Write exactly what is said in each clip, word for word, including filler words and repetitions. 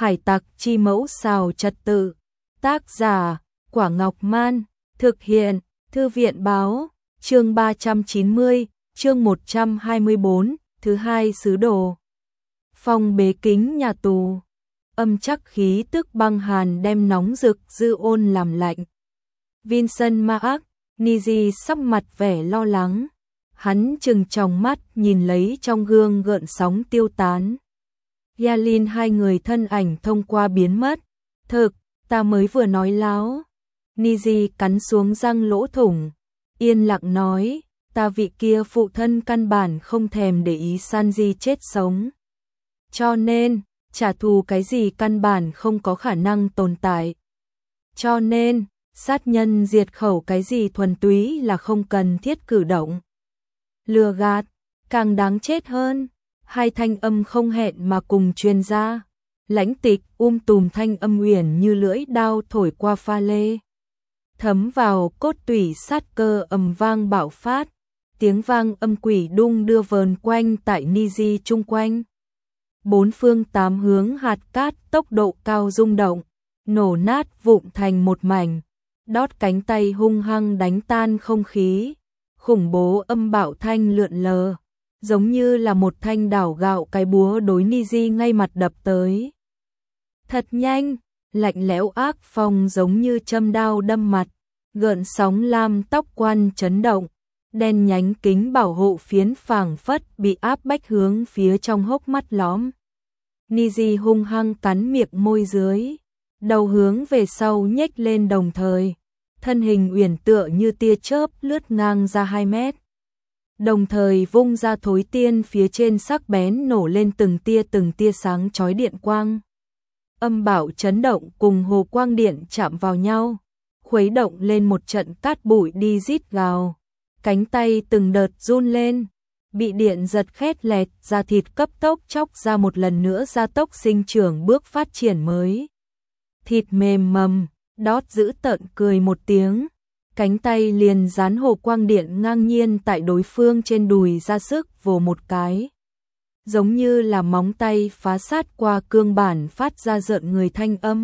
Hải tặc chi mẫu xào trật tự. Tác giả, Quả Ngọc Man. Thực hiện, Thư viện báo. Chương ba trăm chín mươi, chương một trăm hai mươi bốn, thứ hai sứ đồ. Phòng bế kính nhà tù. Âm chắc khí tức băng hàn đem nóng rực dư ôn làm lạnh. Vincent Mark, Niji sắc mặt vẻ lo lắng. Hắn trừng tròng mắt nhìn lấy trong gương gợn sóng tiêu tán. Yalin hai người thân ảnh thông qua biến mất. Thực, ta mới vừa nói láo. Niji cắn xuống răng lỗ thủng. Yên lặng nói, ta vị kia phụ thân căn bản không thèm để ý Sanji chết sống. Cho nên, trả thù cái gì căn bản không có khả năng tồn tại. Cho nên, sát nhân diệt khẩu cái gì thuần túy là không cần thiết cử động. Lừa gạt, càng đáng chết hơn. Hai thanh âm không hẹn mà cùng truyền ra. Lãnh Tịch um tùm thanh âm uyển như lưỡi đao thổi qua pha lê. Thấm vào cốt tủy sát cơ ầm vang bạo phát. Tiếng vang âm quỷ đung đưa vờn quanh tại Niji chung quanh. Bốn phương tám hướng hạt cát tốc độ cao rung động, nổ nát vụn thành một mảnh. Đót cánh tay hung hăng đánh tan không khí. Khủng bố âm bạo thanh lượn lờ, giống như là một thanh đảo gạo cái búa đối Niji ngay mặt đập tới. Thật nhanh, lạnh lẽo ác phong giống như châm đao đâm mặt, gợn sóng lam tóc quan chấn động, đen nhánh kính bảo hộ phiến phảng phất bị áp bách hướng phía trong hốc mắt lõm. Niji hung hăng cắn miệng môi dưới, đầu hướng về sau nhếch lên đồng thời. Thân hình uyển tựa như tia chớp lướt ngang ra hai mét. Đồng thời vung ra thối tiên phía trên sắc bén nổ lên từng tia từng tia sáng chói điện quang. Âm bạo chấn động cùng hồ quang điện chạm vào nhau, khuấy động lên một trận cát bụi đi rít gào. Cánh tay từng đợt run lên, bị điện giật khét lẹt, da thịt cấp tốc chóc ra một lần nữa gia tốc sinh trưởng bước phát triển mới. Thịt mềm mầm. Đót giữ tợn cười một tiếng, cánh tay liền dán hồ quang điện ngang nhiên tại đối phương trên đùi ra sức vồ một cái. Giống như là móng tay phá sát qua cương bản phát ra rợn người thanh âm.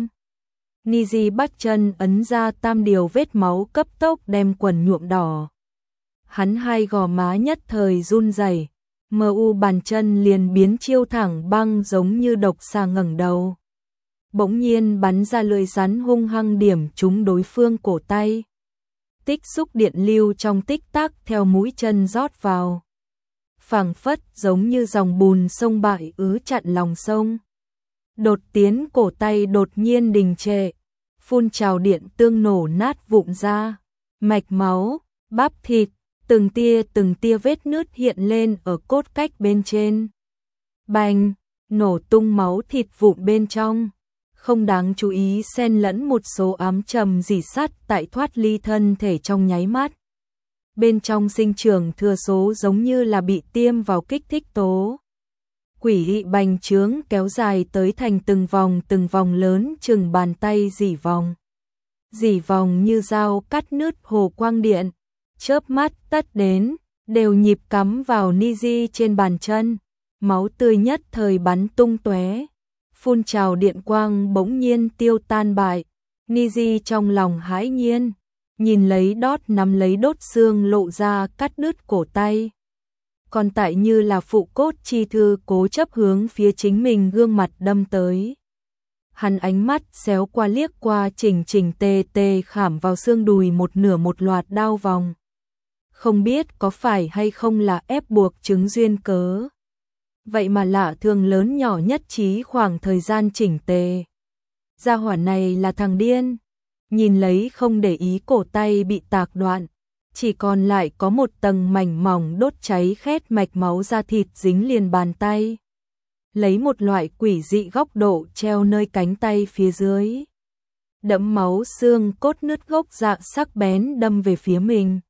Niji bắt chân ấn ra tam điều vết máu cấp tốc đem quần nhuộm đỏ. Hắn hai gò má nhất thời run rẩy, mờ u bàn chân liền biến chiêu thẳng băng giống như độc xà ngẩng đầu. Bỗng nhiên bắn ra lưỡi rắn hung hăng điểm trúng đối phương cổ tay. Tích xúc điện lưu trong tích tắc theo mũi chân rót vào. Phảng phất giống như dòng bùn sông bại ứ chặn lòng sông. Đột tiến cổ tay đột nhiên đình trệ, phun trào điện tương nổ nát vụn ra. Mạch máu, bắp thịt, từng tia từng tia vết nứt hiện lên ở cốt cách bên trên. Bành, nổ tung máu thịt vụn bên trong. Không đáng chú ý xen lẫn một số ám trầm rỉ sắt tại thoát ly thân thể trong nháy mắt. Bên trong sinh trưởng thừa số giống như là bị tiêm vào kích thích tố. Quỷ dị bành trướng kéo dài tới thành từng vòng từng vòng lớn chừng bàn tay rỉ vòng. Rỉ vòng như dao cắt nứt hồ quang điện, chớp mắt tất đến, đều nhịp cắm vào Niji trên bàn chân. Máu tươi nhất thời bắn tung tóe. Phun trào điện quang bỗng nhiên tiêu tan bại. Niji trong lòng hãi nhiên, nhìn lấy đót nắm lấy đốt xương lộ ra cắt đứt cổ tay. Còn tại như là phụ cốt chi thư cố chấp hướng phía chính mình gương mặt đâm tới. Hắn ánh mắt xéo qua liếc qua chỉnh chỉnh tề tề khảm vào xương đùi một nửa một loạt đao vòng. Không biết có phải hay không là ép buộc chứng duyên cớ. Vậy mà lạ thường lớn nhỏ nhất trí khoảng thời gian chỉnh tề. Gia hỏa này là thằng điên. Nhìn lấy không để ý cổ tay bị tạc đoạn, chỉ còn lại có một tầng mảnh mỏng đốt cháy khét mạch máu da thịt dính liền bàn tay. Lấy một loại quỷ dị góc độ treo nơi cánh tay phía dưới. Đẫm máu xương cốt nứt gốc dạ sắc bén đâm về phía mình.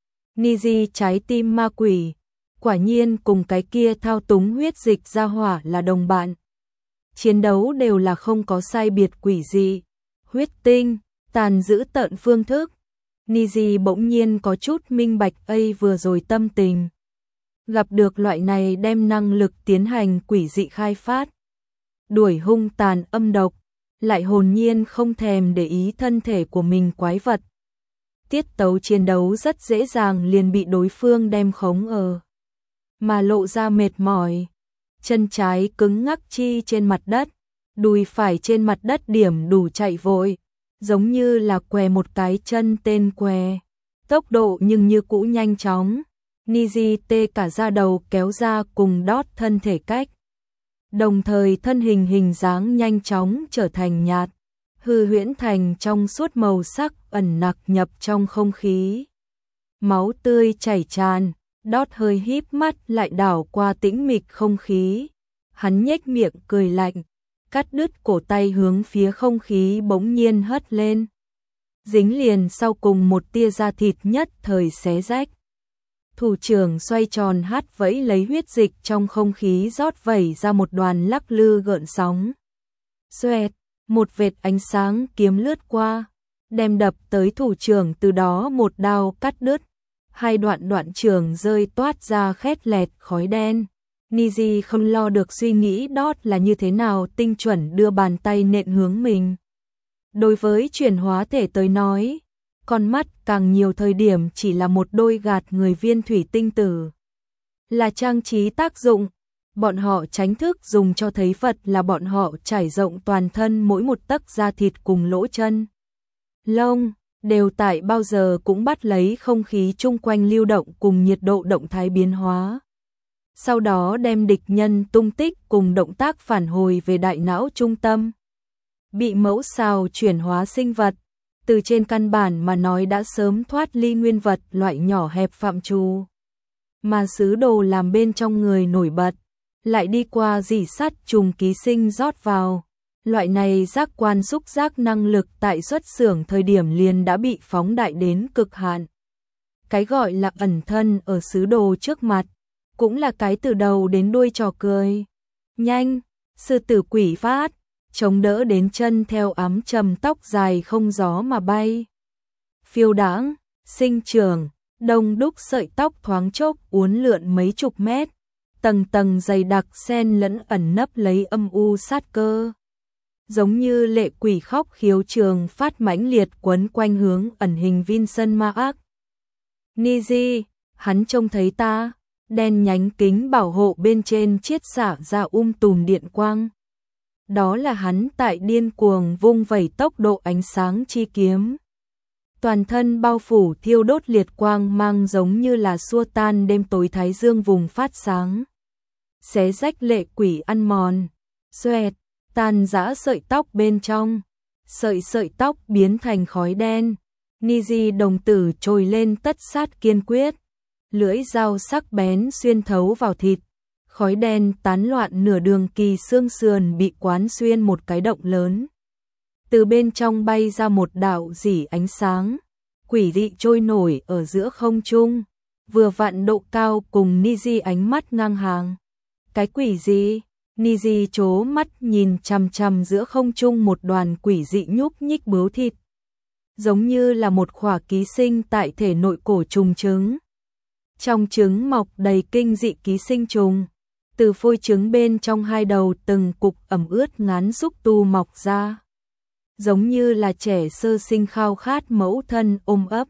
Niji trái tim ma quỷ. Quả nhiên cùng cái kia thao túng huyết dịch gia hỏa là đồng bạn. Chiến đấu đều là không có sai biệt quỷ dị. Huyết tinh, tàn dữ tợn phương thức. Niji bỗng nhiên có chút minh bạch ấy vừa rồi tâm tình. Gặp được loại này đem năng lực tiến hành quỷ dị khai phát. đuổi hung tàn âm độc, lại hồn nhiên không thèm để ý thân thể của mình quái vật. Tiết tấu chiến đấu rất dễ dàng liền bị đối phương đem khống ở, mà lộ ra mệt mỏi. Chân trái cứng ngắc chi trên mặt đất, đùi phải trên mặt đất điểm đủ chạy vội, giống như là què một cái chân tên què. Tốc độ nhưng như cũ nhanh chóng. Niji tê cả da đầu kéo ra cùng đót thân thể cách. Đồng thời thân hình hình dáng nhanh chóng trở thành nhạt, hư huyễn thành trong suốt màu sắc ẩn nặc nhập trong không khí. Máu tươi chảy tràn, đót hơi híp mắt lại đảo qua tĩnh mịch không khí. Hắn nhếch miệng cười lạnh, cắt đứt cổ tay hướng phía không khí bỗng nhiên hất lên. Dính liền sau cùng một tia da thịt nhất thời xé rách. Thủ trưởng xoay tròn hắt vẫy lấy huyết dịch trong không khí rót vẩy ra một đoàn lắc lư gợn sóng. Xoẹt, một vệt ánh sáng kiếm lướt qua, đem đập tới thủ trưởng, từ đó một đao cắt đứt. Hai đoạn đoạn trường rơi toát ra khét lẹt khói đen. Niji không lo được suy nghĩ đót là như thế nào tinh chuẩn đưa bàn tay nện hướng mình. Đối với chuyển hóa thể tới nói, con mắt càng nhiều thời điểm chỉ là một đôi gạt người viên thủy tinh tử. Là trang trí tác dụng, bọn họ tránh thức dùng cho thấy vật là bọn họ trải rộng toàn thân mỗi một tấc da thịt cùng lỗ chân. Lông, đều tại bao giờ cũng bắt lấy không khí chung quanh lưu động cùng nhiệt độ động thái biến hóa. Sau đó đem địch nhân tung tích cùng động tác phản hồi về đại não trung tâm. Bị mẫu sao chuyển hóa sinh vật, từ trên căn bản mà nói đã sớm thoát ly nguyên vật loại nhỏ hẹp phạm trù. Mà sứ đồ làm bên trong người nổi bật, lại đi qua rỉ sắt trùng ký sinh rót vào. Loại này giác quan xúc giác năng lực tại xuất xưởng thời điểm liền đã bị phóng đại đến cực hạn. Cái gọi là ẩn thân ở sứ đồ trước mặt, cũng là cái từ đầu đến đuôi trò cười. Nhanh, sư tử quỷ phát, chống đỡ đến chân theo ám trầm tóc dài không gió mà bay. Phiêu đãng, sinh trưởng, đông đúc sợi tóc thoáng chốc uốn lượn mấy chục mét, tầng tầng dày đặc xen lẫn ẩn nấp lấy âm u sát cơ. Giống như lệ quỷ khóc khiếu trường phát mãnh liệt quấn quanh hướng ẩn hình Vincent ma ác. Niji, hắn trông thấy ta, đen nhánh kính bảo hộ bên trên chiết xạ ra um tùm điện quang. Đó là hắn tại điên cuồng vung vẩy tốc độ ánh sáng chi kiếm. Toàn thân bao phủ thiêu đốt liệt quang mang giống như là xua tan đêm tối thái dương vùng phát sáng. Xé rách lệ quỷ ăn mòn, xoẹt, tan rã sợi tóc bên trong. Sợi sợi tóc biến thành khói đen. Niji đồng tử trồi lên tất sát kiên quyết. Lưỡi dao sắc bén xuyên thấu vào thịt. Khói đen tán loạn nửa đường, kỳ xương sườn bị quán xuyên một cái động lớn. Từ bên trong bay ra một đạo rỉ ánh sáng, quỷ dị trôi nổi ở giữa không trung, vừa vặn độ cao cùng Niji ánh mắt ngang hàng. Cái quỷ gì? Niji chố mắt nhìn chằm chằm giữa không trung một đoàn quỷ dị nhúc nhích bướu thịt, giống như là một khỏa ký sinh tại thể nội cổ trùng trứng. Trong trứng mọc đầy kinh dị ký sinh trùng, từ phôi trứng bên trong hai đầu từng cục ẩm ướt ngán xúc tu mọc ra, giống như là trẻ sơ sinh khao khát mẫu thân ôm ấp.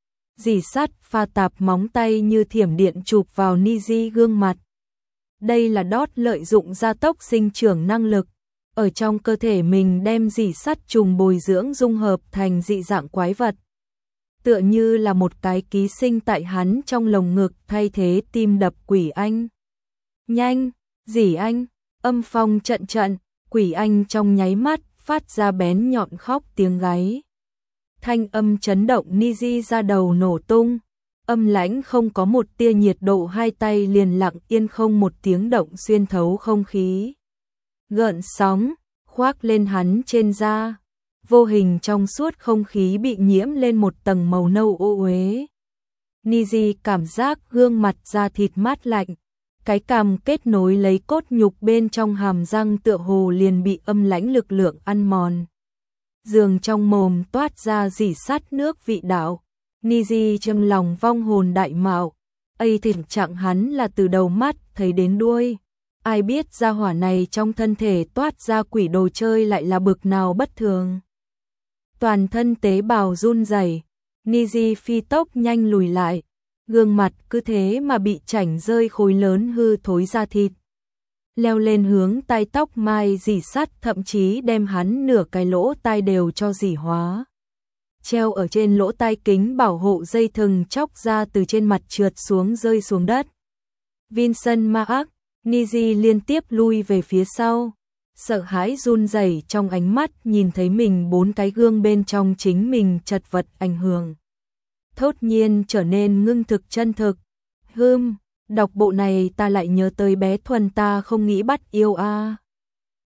Dì sắt pha tạp móng tay như thiểm điện chụp vào Niji gương mặt. Đây là đót lợi dụng gia tốc sinh trưởng năng lực, ở trong cơ thể mình đem dì sắt trùng bồi dưỡng dung hợp thành dị dạng quái vật. Tựa như là một cái ký sinh tại hắn trong lồng ngực thay thế tim đập quỷ anh. Nhanh, dì anh, âm phong trận trận, quỷ anh trong nháy mắt phát ra bén nhọn khóc tiếng gáy. Thanh âm chấn động Niji ra đầu nổ tung, âm lãnh không có một tia nhiệt độ, hai tay liền lặng yên không một tiếng động xuyên thấu không khí. Gợn sóng, khoác lên hắn trên da, vô hình trong suốt không khí bị nhiễm lên một tầng màu nâu ô uế. Niji cảm giác gương mặt da thịt mát lạnh, cái cằm kết nối lấy cốt nhục bên trong hàm răng tựa hồ liền bị âm lãnh lực lượng ăn mòn. Giường trong mồm toát ra rỉ sắt nước vị đạo. Niji trong lòng vong hồn đại mạo, ấy thỉnh trạng hắn là từ đầu mắt thấy đến đuôi, ai biết gia hỏa này trong thân thể toát ra quỷ đồ chơi lại là bực nào bất thường. Toàn thân tế bào run rẩy, Niji phi tốc nhanh lùi lại, gương mặt cứ thế mà bị chảnh rơi khối lớn hư thối da thịt. Leo lên hướng tai tóc mai rỉ sắt, thậm chí đem hắn nửa cái lỗ tai đều cho rỉ hóa. Treo ở trên lỗ tai kính bảo hộ dây thừng chóc ra từ trên mặt trượt xuống rơi xuống đất. Vincent Mark, Niji liên tiếp lui về phía sau, sợ hãi run rẩy trong ánh mắt nhìn thấy mình bốn cái gương bên trong chính mình chật vật ảnh hưởng. Thốt nhiên trở nên ngưng thực chân thực. Hừm, đọc bộ này ta lại nhớ tới bé Thuần ta không nghĩ bắt yêu a. À.